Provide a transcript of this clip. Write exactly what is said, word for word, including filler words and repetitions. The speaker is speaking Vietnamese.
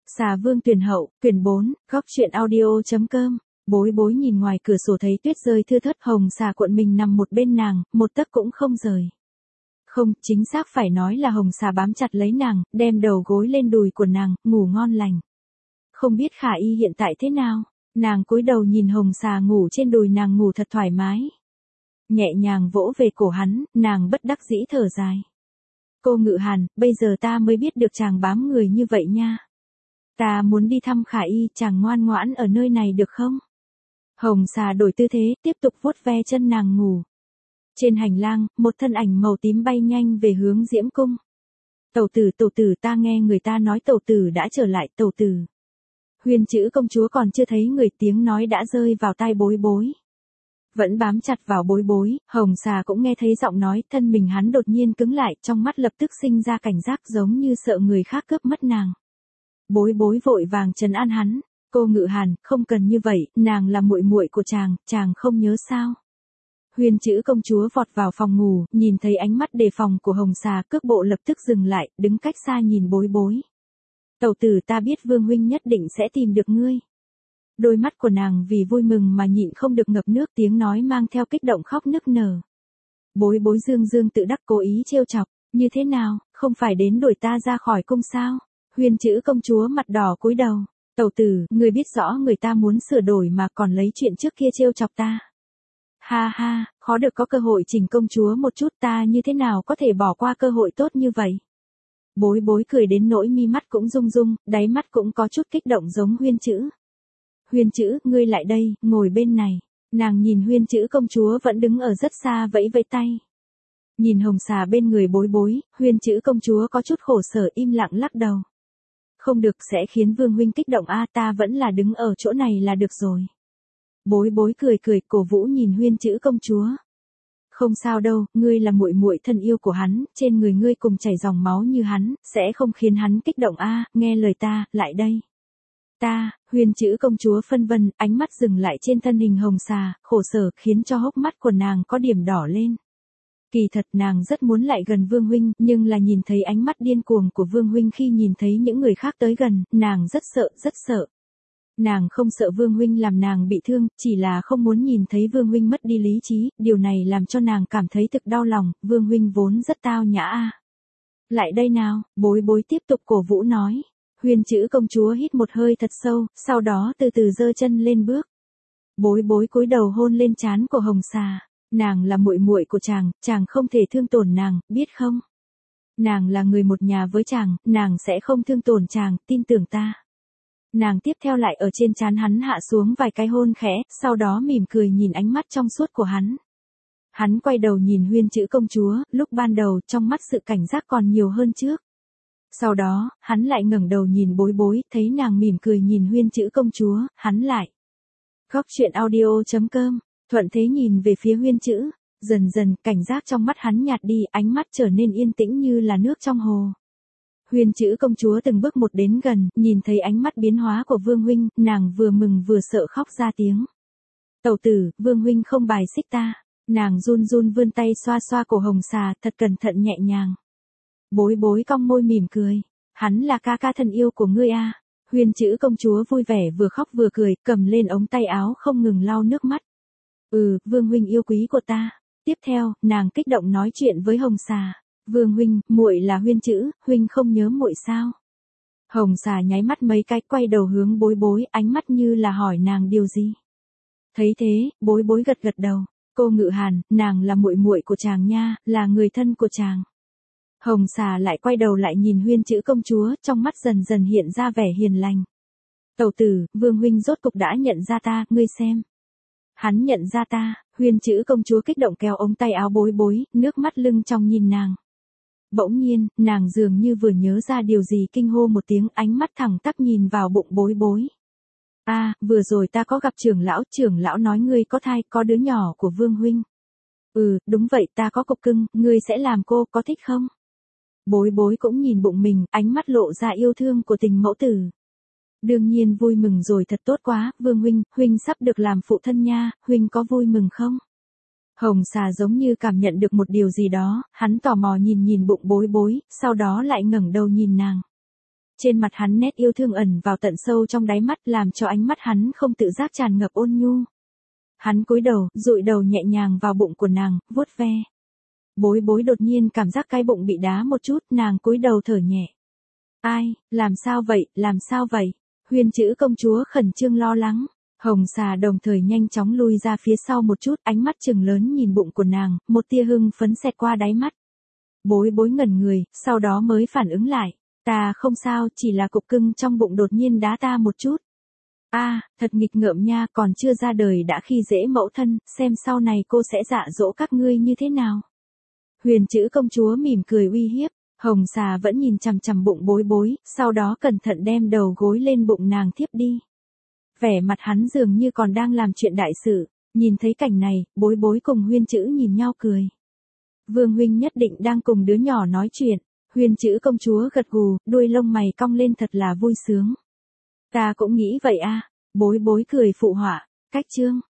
Xà Vương tuyển hậu, quyển bốn, góc truyện audio.com. Bối bối nhìn ngoài cửa sổ thấy tuyết rơi thưa thớt, hồng xà cuộn mình nằm một bên nàng, một tấc cũng không rời. Không, chính xác phải nói là hồng xà bám chặt lấy nàng, đem đầu gối lên đùi của nàng, ngủ ngon lành. Không biết Khả Y hiện tại thế nào, nàng cúi đầu nhìn hồng xà ngủ trên đùi nàng, ngủ thật thoải mái. Nhẹ nhàng vỗ về cổ hắn, nàng bất đắc dĩ thở dài. Cô Ngự Hàn, bây giờ ta mới biết được chàng bám người như vậy nha. Ta muốn đi thăm Khả Y, chàng ngoan ngoãn ở nơi này được không? Hồng xà đổi tư thế, tiếp tục vuốt ve chân nàng ngủ. Trên hành lang, một thân ảnh màu tím bay nhanh về hướng Diễm Cung. Tẩu tử, tẩu tử, ta nghe người ta nói tẩu tử đã trở lại, tẩu tử. Huyền chữ công chúa còn chưa thấy người, tiếng nói đã rơi vào tai bối bối. Vẫn bám chặt vào bối bối, hồng xà cũng nghe thấy giọng nói, thân mình hắn đột nhiên cứng lại, trong mắt lập tức sinh ra cảnh giác giống như sợ người khác cướp mất nàng. Bối bối vội vàng trấn an hắn, cô Ngự Hàn, không cần như vậy, nàng là muội muội của chàng, chàng không nhớ sao? Huyền chữ công chúa vọt vào phòng ngủ, nhìn thấy ánh mắt đề phòng của hồng xà, cước bộ lập tức dừng lại, đứng cách xa nhìn bối bối. Tẩu tử, ta biết Vương huynh nhất định sẽ tìm được ngươi. Đôi mắt của nàng vì vui mừng mà nhịn không được ngập nước, tiếng nói mang theo kích động khóc nức nở. Bối bối dương dương tự đắc cố ý trêu chọc, như thế nào, không phải đến đuổi ta ra khỏi cung sao? Huyền chữ công chúa mặt đỏ cúi đầu, tẩu tử, người biết rõ người ta muốn sửa đổi mà còn lấy chuyện trước kia trêu chọc ta. Ha ha, khó được có cơ hội chỉnh công chúa một chút, ta như thế nào có thể bỏ qua cơ hội tốt như vậy? Bối bối cười đến nỗi mi mắt cũng rung rung, đáy mắt cũng có chút kích động giống Huyên chữ. Huyên chữ, ngươi lại đây, ngồi bên này. Nàng nhìn Huyên chữ công chúa vẫn đứng ở rất xa vẫy vẫy tay. Nhìn hồng xà bên người bối bối, Huyên chữ công chúa có chút khổ sở im lặng lắc đầu. Không được, sẽ khiến Vương huynh kích động a, ta vẫn là đứng ở chỗ này là được rồi. Bối bối cười cười, cổ vũ nhìn Huyên chữ công chúa. Không sao đâu, ngươi là muội muội thân yêu của hắn, trên người ngươi cùng chảy dòng máu như hắn, sẽ không khiến hắn kích động a, nghe lời ta, lại đây. Ta, Huyền chữ công chúa phân vân, ánh mắt dừng lại trên thân hình hồng xà, khổ sở khiến cho hốc mắt của nàng có điểm đỏ lên. Kỳ thật nàng rất muốn lại gần Vương huynh, nhưng là nhìn thấy ánh mắt điên cuồng của Vương huynh khi nhìn thấy những người khác tới gần, nàng rất sợ, rất sợ. Nàng không sợ Vương huynh làm nàng bị thương, chỉ là không muốn nhìn thấy Vương huynh mất đi lý trí, điều này làm cho nàng cảm thấy thực đau lòng, Vương huynh vốn rất tao nhã a. Lại đây nào, bối bối tiếp tục cổ vũ nói. Huyền chữ công chúa hít một hơi thật sâu, sau đó từ từ giơ chân lên bước. Bối bối cúi đầu hôn lên trán của hồng xà. Nàng là muội muội của chàng, chàng không thể thương tổn nàng, biết không? Nàng là người một nhà với chàng, nàng sẽ không thương tổn chàng, tin tưởng ta. Nàng tiếp theo lại ở trên trán hắn hạ xuống vài cái hôn khẽ, sau đó mỉm cười nhìn ánh mắt trong suốt của hắn. Hắn quay đầu nhìn Huyên chữ công chúa, lúc ban đầu trong mắt sự cảnh giác còn nhiều hơn trước. Sau đó, hắn lại ngẩng đầu nhìn bối bối, thấy nàng mỉm cười nhìn Huyên chữ công chúa, hắn lại. Góc truyện audio.com, thuận thế nhìn về phía Huyên chữ, dần dần cảnh giác trong mắt hắn nhạt đi, ánh mắt trở nên yên tĩnh như là nước trong hồ. Huyền chữ công chúa từng bước một đến gần, nhìn thấy ánh mắt biến hóa của Vương huynh, nàng vừa mừng vừa sợ khóc ra tiếng. Tẩu tử, Vương huynh không bài xích ta. Nàng run run vươn tay xoa xoa cổ hồng xà, thật cẩn thận nhẹ nhàng. Bối bối cong môi mỉm cười. Hắn là ca ca thân yêu của ngươi a. Huyền chữ công chúa vui vẻ vừa khóc vừa cười, cầm lên ống tay áo không ngừng lau nước mắt. Ừ, Vương huynh yêu quý của ta. Tiếp theo, nàng kích động nói chuyện với hồng xà. Vương huynh, muội là Huyên chữ, huynh không nhớ muội sao? Hồng xà nháy mắt mấy cái, quay đầu hướng bối bối, ánh mắt như là hỏi nàng điều gì. Thấy thế, bối bối gật gật đầu. Cô Ngự Hàn, nàng là muội muội của chàng nha, là người thân của chàng. Hồng xà lại quay đầu lại nhìn Huyên chữ công chúa, trong mắt dần dần hiện ra vẻ hiền lành. Tẩu tử, Vương huynh rốt cục đã nhận ra ta, ngươi xem. Hắn nhận ra ta, Huyên chữ công chúa kích động kéo ống tay áo bối bối, nước mắt lưng trong nhìn nàng. Bỗng nhiên, nàng dường như vừa nhớ ra điều gì, kinh hô một tiếng, ánh mắt thẳng tắp nhìn vào bụng bối bối. A, à, vừa rồi ta có gặp trưởng lão, trưởng lão nói ngươi có thai, có đứa nhỏ của Vương huynh. Ừ, đúng vậy, ta có cục cưng, ngươi sẽ làm cô, có thích không? Bối bối cũng nhìn bụng mình, ánh mắt lộ ra yêu thương của tình mẫu tử. Đương nhiên vui mừng rồi, thật tốt quá, Vương huynh, huynh sắp được làm phụ thân nha, huynh có vui mừng không? Hồng xà giống như cảm nhận được một điều gì đó, hắn tò mò nhìn nhìn bụng bối bối, sau đó lại ngẩng đầu nhìn nàng. trên mặt hắn nét yêu thương ẩn vào tận sâu trong đáy mắt làm cho ánh mắt hắn không tự giác tràn ngập ôn nhu. Hắn cúi đầu, dụi đầu nhẹ nhàng vào bụng của nàng, vuốt ve. Bối bối đột nhiên cảm giác cái bụng bị đá một chút, nàng cúi đầu thở nhẹ. Ai, làm sao vậy, làm sao vậy? Huyên chữ công chúa khẩn trương lo lắng. Hồng xà đồng thời nhanh chóng lui ra phía sau một chút, ánh mắt trừng lớn nhìn bụng của nàng, một tia hưng phấn xẹt qua đáy mắt. Bối bối ngẩn người, sau đó mới phản ứng lại. Ta không sao, chỉ là cục cưng trong bụng đột nhiên đá ta một chút. A, à, thật nghịch ngợm nha, còn chưa ra đời đã khi dễ mẫu thân, xem sau này cô sẽ dạy dỗ các ngươi như thế nào. Huyền chữ công chúa mỉm cười uy hiếp, Hồng xà vẫn nhìn chằm chằm bụng bối bối, sau đó cẩn thận đem đầu gối lên bụng nàng thiếp đi. Vẻ mặt hắn dường như còn đang làm chuyện đại sự, nhìn thấy cảnh này, bối bối cùng Huyên chữ nhìn nhau cười. Vương huynh nhất định đang cùng đứa nhỏ nói chuyện, Huyên chữ công chúa gật gù, đuôi lông mày cong lên thật là vui sướng. Ta cũng nghĩ vậy a, bối bối cười phụ họa, cách chương.